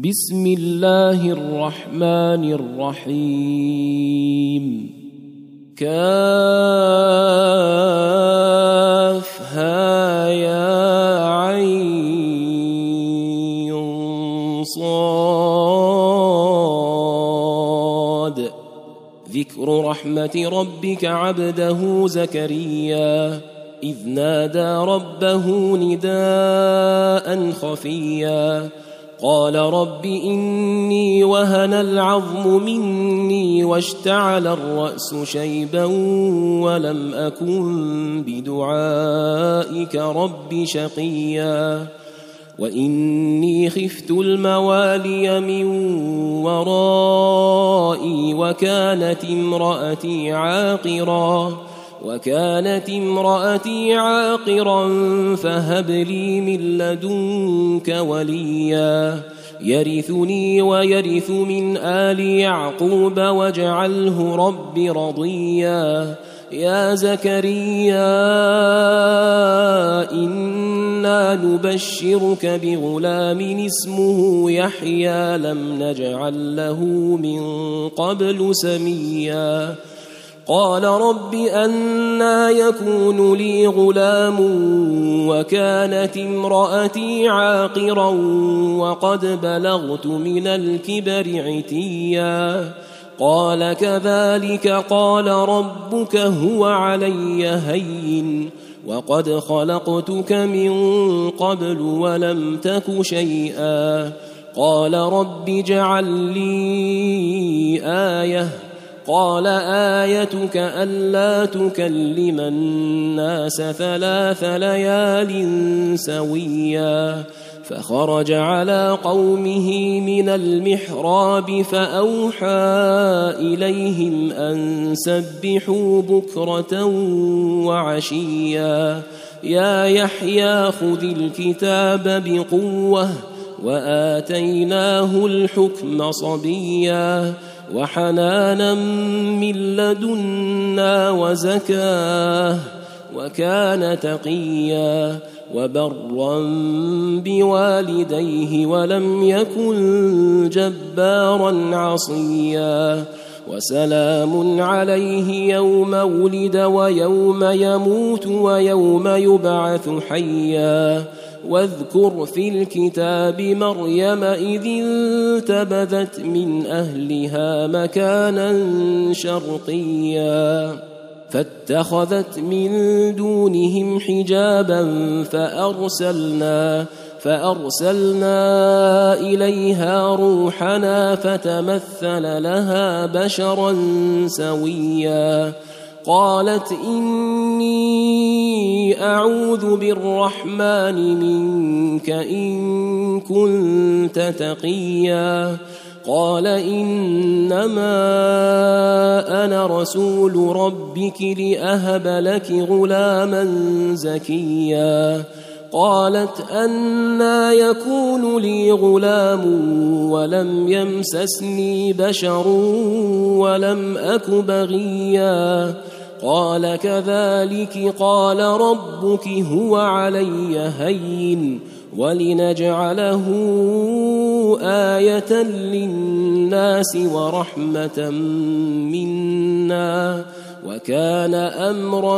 بسم الله الرحمن الرحيم كافها يا عين صاد ذكر رحمة ربك عبده زكريا إذ نادى ربه نداء خفيا قال رب إني وهن العظم مني واشتعل الرأس شيبا ولم أكن بدعائك رب شقيا وإني خفت الموالي من ورائي وكانت امرأتي عاقرا فهب لي من لدنك وليا يرثني ويرث من آل يعقوب واجعله رب رضيا يا زكريا إنا نبشرك بغلام اسمه يحيى لم نجعل له من قبل سميا قال رب أنى يكون لي غلام وكانت امرأتي عاقرا وقد بلغت من الكبر عتيا قال كذلك قال ربك هو علي هين وقد خلقتك من قبل ولم تك شيئا قال رب اجعل لي آية قال آيتك ألا تكلم الناس 3 ليال سويا فخرج على قومه من المحراب فأوحى إليهم أن سبحوا بكرة وعشيا يا يحيى خذ الكتاب بقوة وآتيناه الحكم صبيا وحنانا من لدنا وزكاه وكان تقيا وبرا بوالديه ولم يكن جبارا عصيا وسلام عليه يوم ولد ويوم يموت ويوم يبعث حيا واذكر في الكتاب مريم إذ انتبذت من أهلها مكانا شرقيا فاتخذت من دونهم حجابا فأرسلنا إليها روحنا فتمثل لها بشرا سويا قالت إني أعوذ بالرحمن منك إن كنت تقيا قال إنما أنا رسول ربك لأهب لك غلاما زكيا قالت أنى يكون لي غلام ولم يمسسني بشر ولم أك بغيا قال كذلك قال ربك هو علي هين ولنجعله آية للناس ورحمة منا وكان أمرا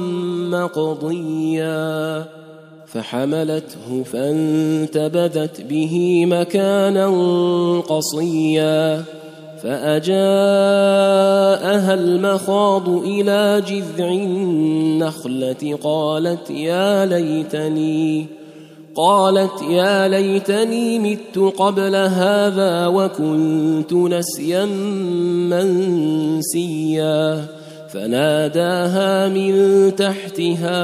مقضيا فحملته فانتبذت به مكانا قصيا فأجاءها المخاض إلى جذع النخلة قالت يا ليتني مت قبل هذا وكنت نسيا منسيا فناداها من تحتها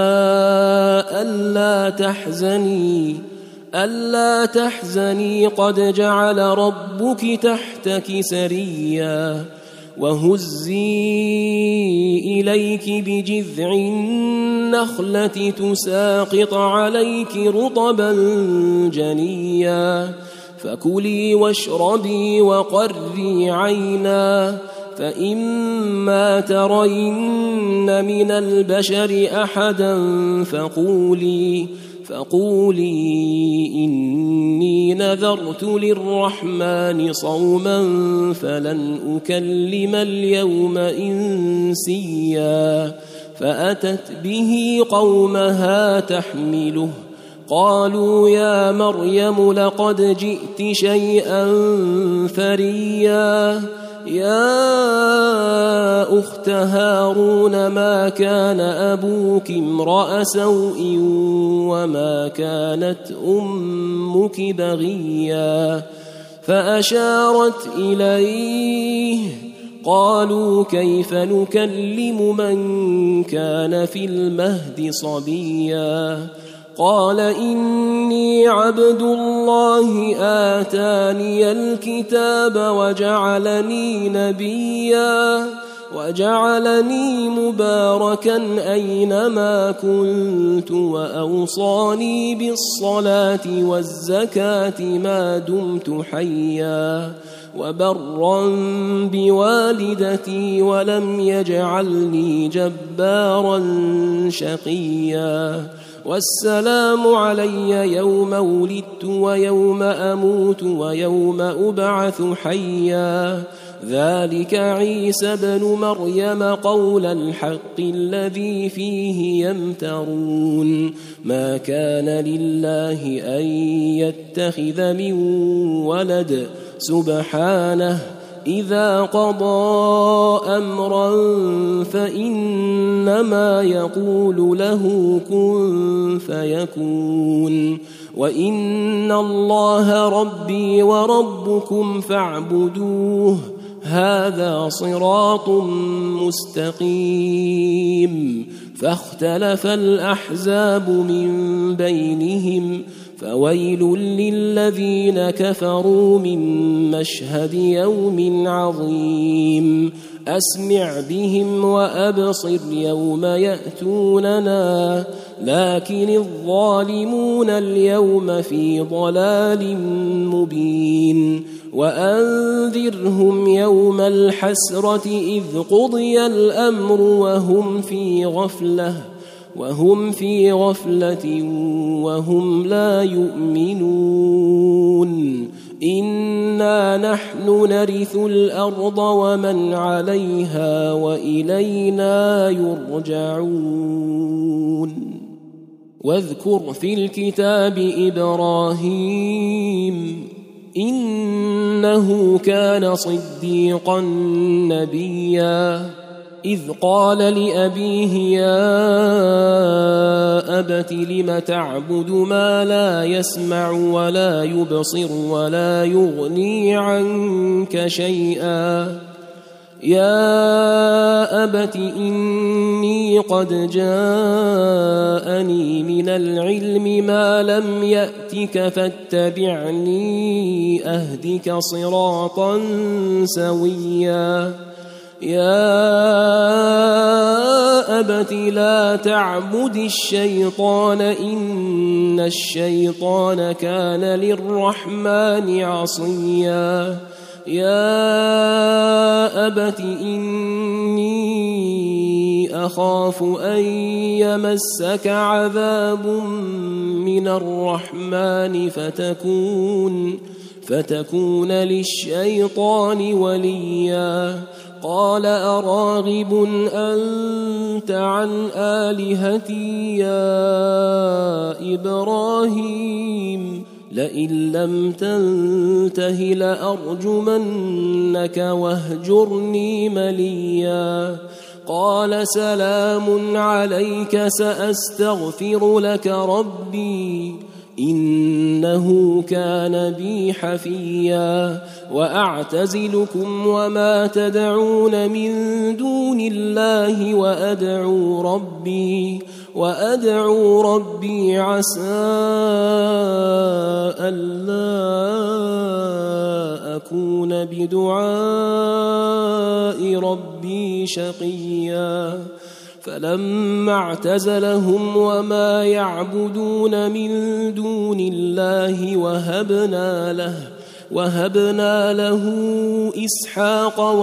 ألا تحزني قد جعل ربك تحتك سريا وهزي إليك بجذع النخلة تساقط عليك رطبا جنيا فكلي واشربي وقري عينا فإما ترين من البشر أحدا فقولي إني نذرت للرحمن صوما فلن أكلم اليوم إنسيا فأتت به قومها تحمله قالوا يا مريم لقد جئت شيئا فريا يا أخت هارون ما كان أبوك امرأ سوء وما كانت أمك بغيا فأشارت إليه قالوا كيف نكلم من كان في المهد صبيا قال إني عبد الله آتاني الكتاب وجعلني نبيا وجعلني مباركا أينما كنت وأوصاني بالصلاة والزكاة ما دمت حيا وبرا بوالدتي ولم يجعلني جبارا شقيا والسلام علي يوم ولدت ويوم أموت ويوم أبعث حيا ذلك عيسى بن مريم قول الحق الذي فيه يمترون ما كان لله أن يتخذ من ولد سبحانه إذا قضى أمرا فإنما يقول له كن فيكون وإن الله ربي وربكم فاعبدوه هذا صراط مستقيم فاختلف الأحزاب من بينهم فويل للذين كفروا من مشهد يوم عظيم أسمع بهم وأبصر يوم يأتوننا لكن الظالمون اليوم في ضلال مبين وأنذرهم يوم الحسرة إذ قضي الأمر وهم في غفلة وهم لا يؤمنون إنا نحن نرث الأرض ومن عليها وإلينا يرجعون واذكر في الكتاب إبراهيم إنه كان صديقا نبيا إذ قال لأبيه يا أبت لم تعبد ما لا يسمع ولا يبصر ولا يغني عنك شيئا يا أبت إني قد جاءني من العلم ما لم يأتك فاتبعني أهدك صراطا سويا يا أبت لا تعبد الشيطان إن الشيطان كان للرحمن عصيا يا أبت إني أخاف أن يمسك عذاب من الرحمن فتكون للشيطان وليا قال أراغب أنت عن آلهتي يا إبراهيم لئن لم تنته لأرجمنك واهجرني مليا قال سلام عليك سأستغفر لك ربي إنه كان بي حفيا وأعتزلكم وما تدعون من دون الله وأدعو ربي عسى ألا أكون بدعاء ربي شقيا فلما اعتزلهم وما يعبدون من دون الله وهبنا له إسحاق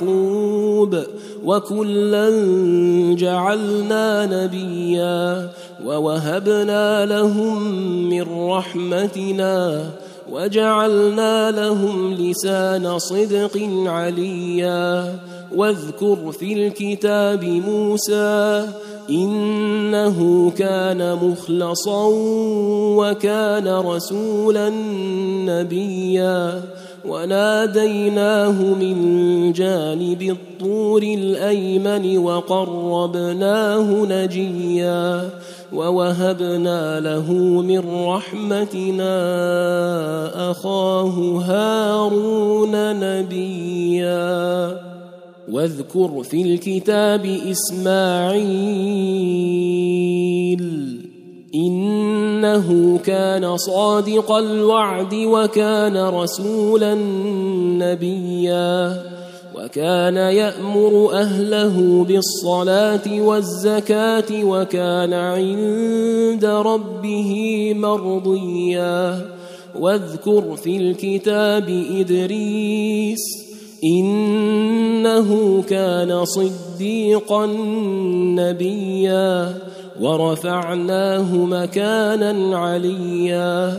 ويعقوب وكلا جعلنا نبيا ووهبنا لهم من رحمتنا وجعلنا لهم لسان صدق عليا. واذكر في الكتاب موسى إنه كان مخلصا وكان رسولا نبيا. وناديناه من جانب الطور الأيمن وقربناه نجيا. ووهبنا له من رحمتنا أخاه هارون نبيا. واذكر في الكتاب إسماعيل إنه كان صادق الوعد وكان رسولا نبيا. وكان يأمر أهله بالصلاة والزكاة وكان عند ربه مرضيا. واذكر في الكتاب إدريس إنه كان صديقا نبيا. ورفعناه مكانا عليا.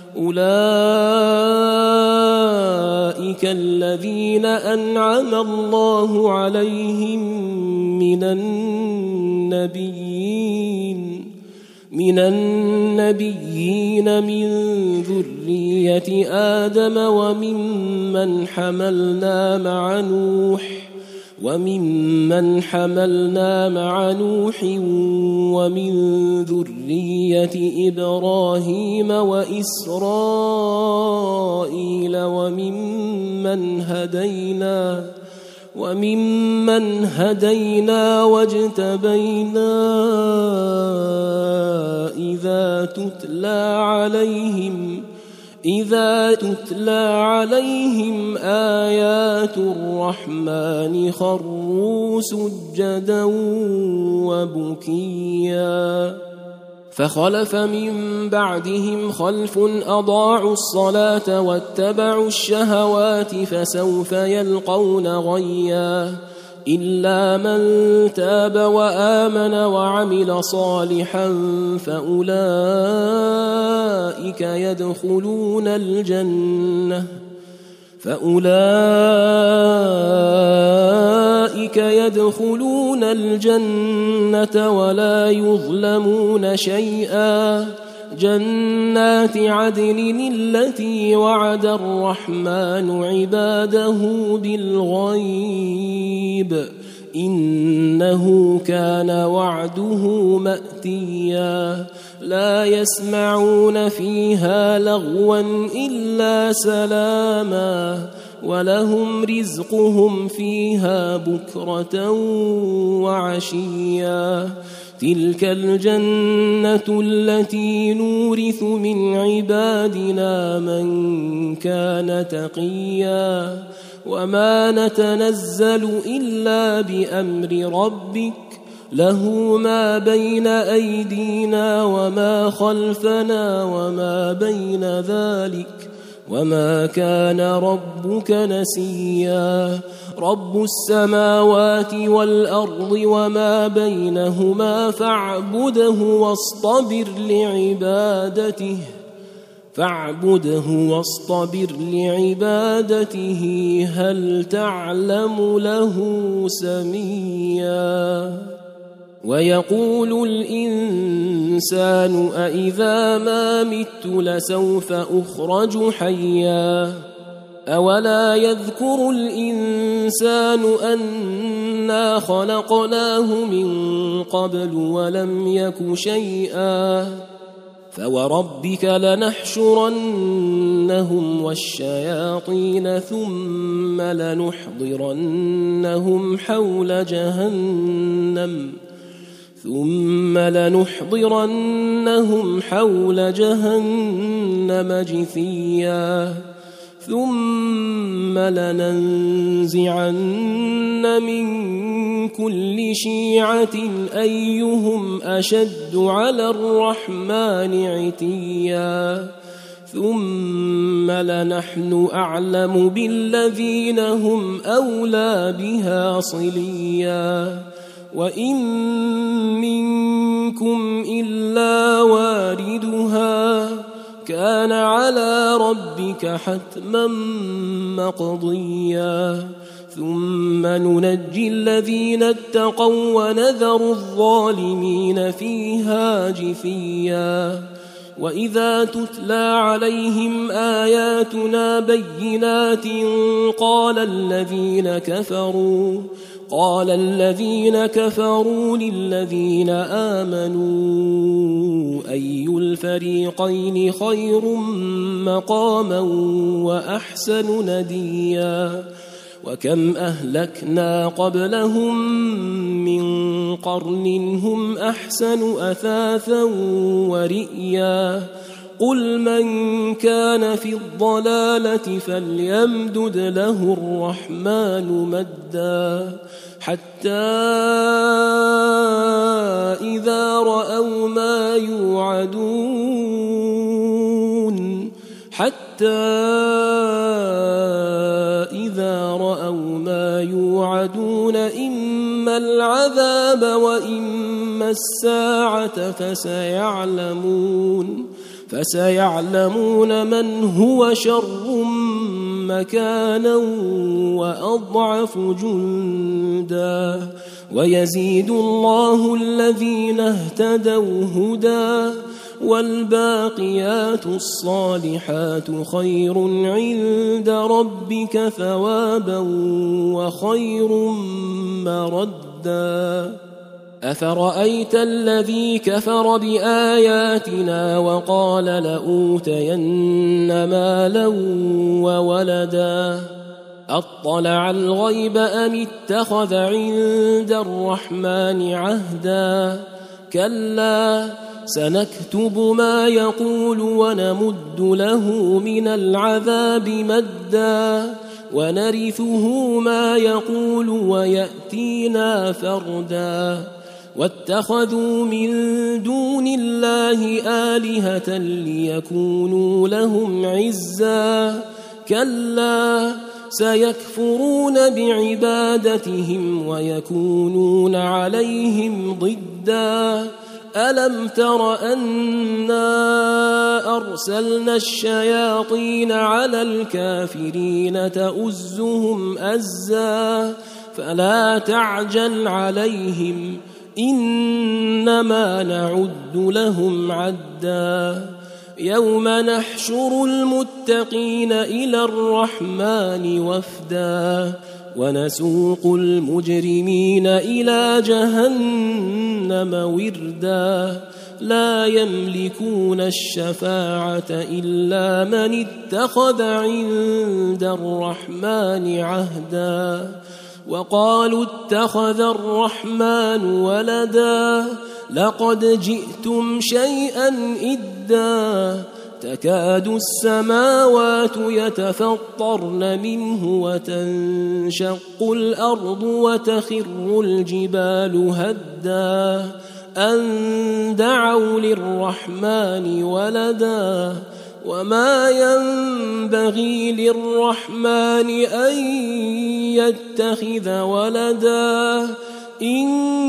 أولئك الذين أنعم الله عليهم من النبيين من ذرية آدم وممن حملنا مع نوح ومن ذرية إبراهيم وإسرائيل وممن هدينا واجتبينا. إذا تتلى عليهم آيات الرحمن خروا سجدا وبكيا. فخلف من بعدهم خلف أضاعوا الصلاة واتبعوا الشهوات فسوف يلقون غيا. إلا من تاب وآمن وعمل صالحا فأولئك يدخلون الجنة ولا يظلمون شيئا. جنات عدن التي وعد الرحمن عباده بالغيب إنه كان وعده مأتيا. لا يسمعون فيها لغوا إلا سلاما ولهم رزقهم فيها بكرة وعشيا. تلك الجنة التي نورث من عبادنا من كان تقيا. وما نتنزل إلا بأمر ربك له ما بين أيدينا وما خلفنا وما بين ذلك وما كان ربك نسيا. رب السماوات والأرض وما بينهما فاعبده واصطبر لعبادته هل تعلم له سميا. ويقول الإنسان أإذا ما مت لسوف أخرج حيا. أولا يذكر الإنسان أنا خلقناه من قبل ولم يك شيئا. فوربك لنحشرنهم والشياطين ثم لنحضرنهم حول جهنم جثيا. ثم لننزعن من كل شيعة أيهم أشد على الرحمن عتيا. ثم لنحن أعلم بالذين هم أولى بها صليا. وإن منكم إلا واردها كان على ربك حتما مقضيا ثم ننجي الذين اتقوا ونذر الظالمين فيها جثيا وإذا تتلى عليهم آياتنا بينات قال الذين كفروا للذين آمنوا أي الفريقين خير مقاما وأحسن نديا وكم أهلكنا قبلهم من قرن هم أحسن أثاثا ورئيا قل من كان في الضلالة فليمدد له الرحمن مدا حتى إذا رأوا ما يوعدون إما العذاب وإما الساعة فسيعلمون من هو شر مكانا وأضعف جندا ويزيد الله الذين اهتدوا هدى والباقيات الصالحات خير عند ربك ثوابا وخير مردا أفرأيت الذي كفر بآياتنا وقال لأوتين مالا وولدا أطلع الغيب أم اتخذ عند الرحمن عهدا كلا سنكتب ما يقول ونمد له من العذاب مدا ونرثه ما يقول ويأتينا فردا واتخذوا من دون الله آلهة ليكونوا لهم عزا كلا سيكفرون بعبادتهم ويكونون عليهم ضدا ألم تر أنا أرسلنا الشياطين على الكافرين تؤزهم أزا فلا تعجل عليهم إنما نعد لهم عدا يوم نحشر المتقين إلى الرحمن وفدا ونسوق المجرمين إلى جهنم وردا لا يملكون الشفاعة إلا من اتخذ عند الرحمن عهدا وقالوا اتخذ الرحمن ولدا لقد جئتم شيئا إدا تكاد السماوات يتفطرن منه وتنشق الأرض وتخر الجبال هدا أن دعوا للرحمن ولدا وما ينبغي للرحمن أن يتخذ ولدا إن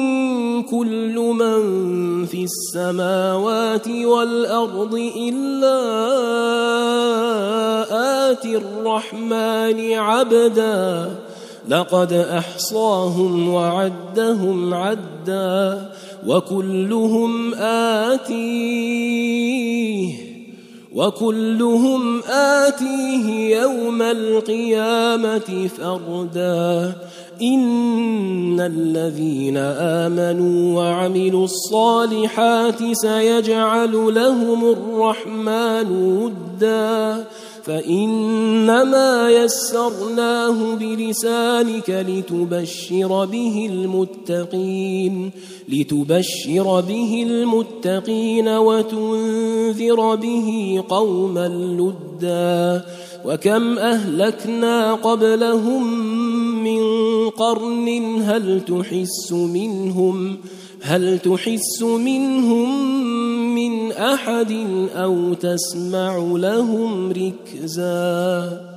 كل من في السماوات والأرض إلا آتي الرحمن عبدا لقد أحصاهم وعدهم عدا وكلهم آتيه يوم القيامة فردا إن الذين آمنوا وعملوا الصالحات سيجعل لهم الرحمن ودا فإنما يسرناه بلسانك لتبشر به المتقين وتنذر به قوما لدا وكم أهلكنا قبلهم من قرن هل تحس منهم من أحد أو تسمع لهم ركزا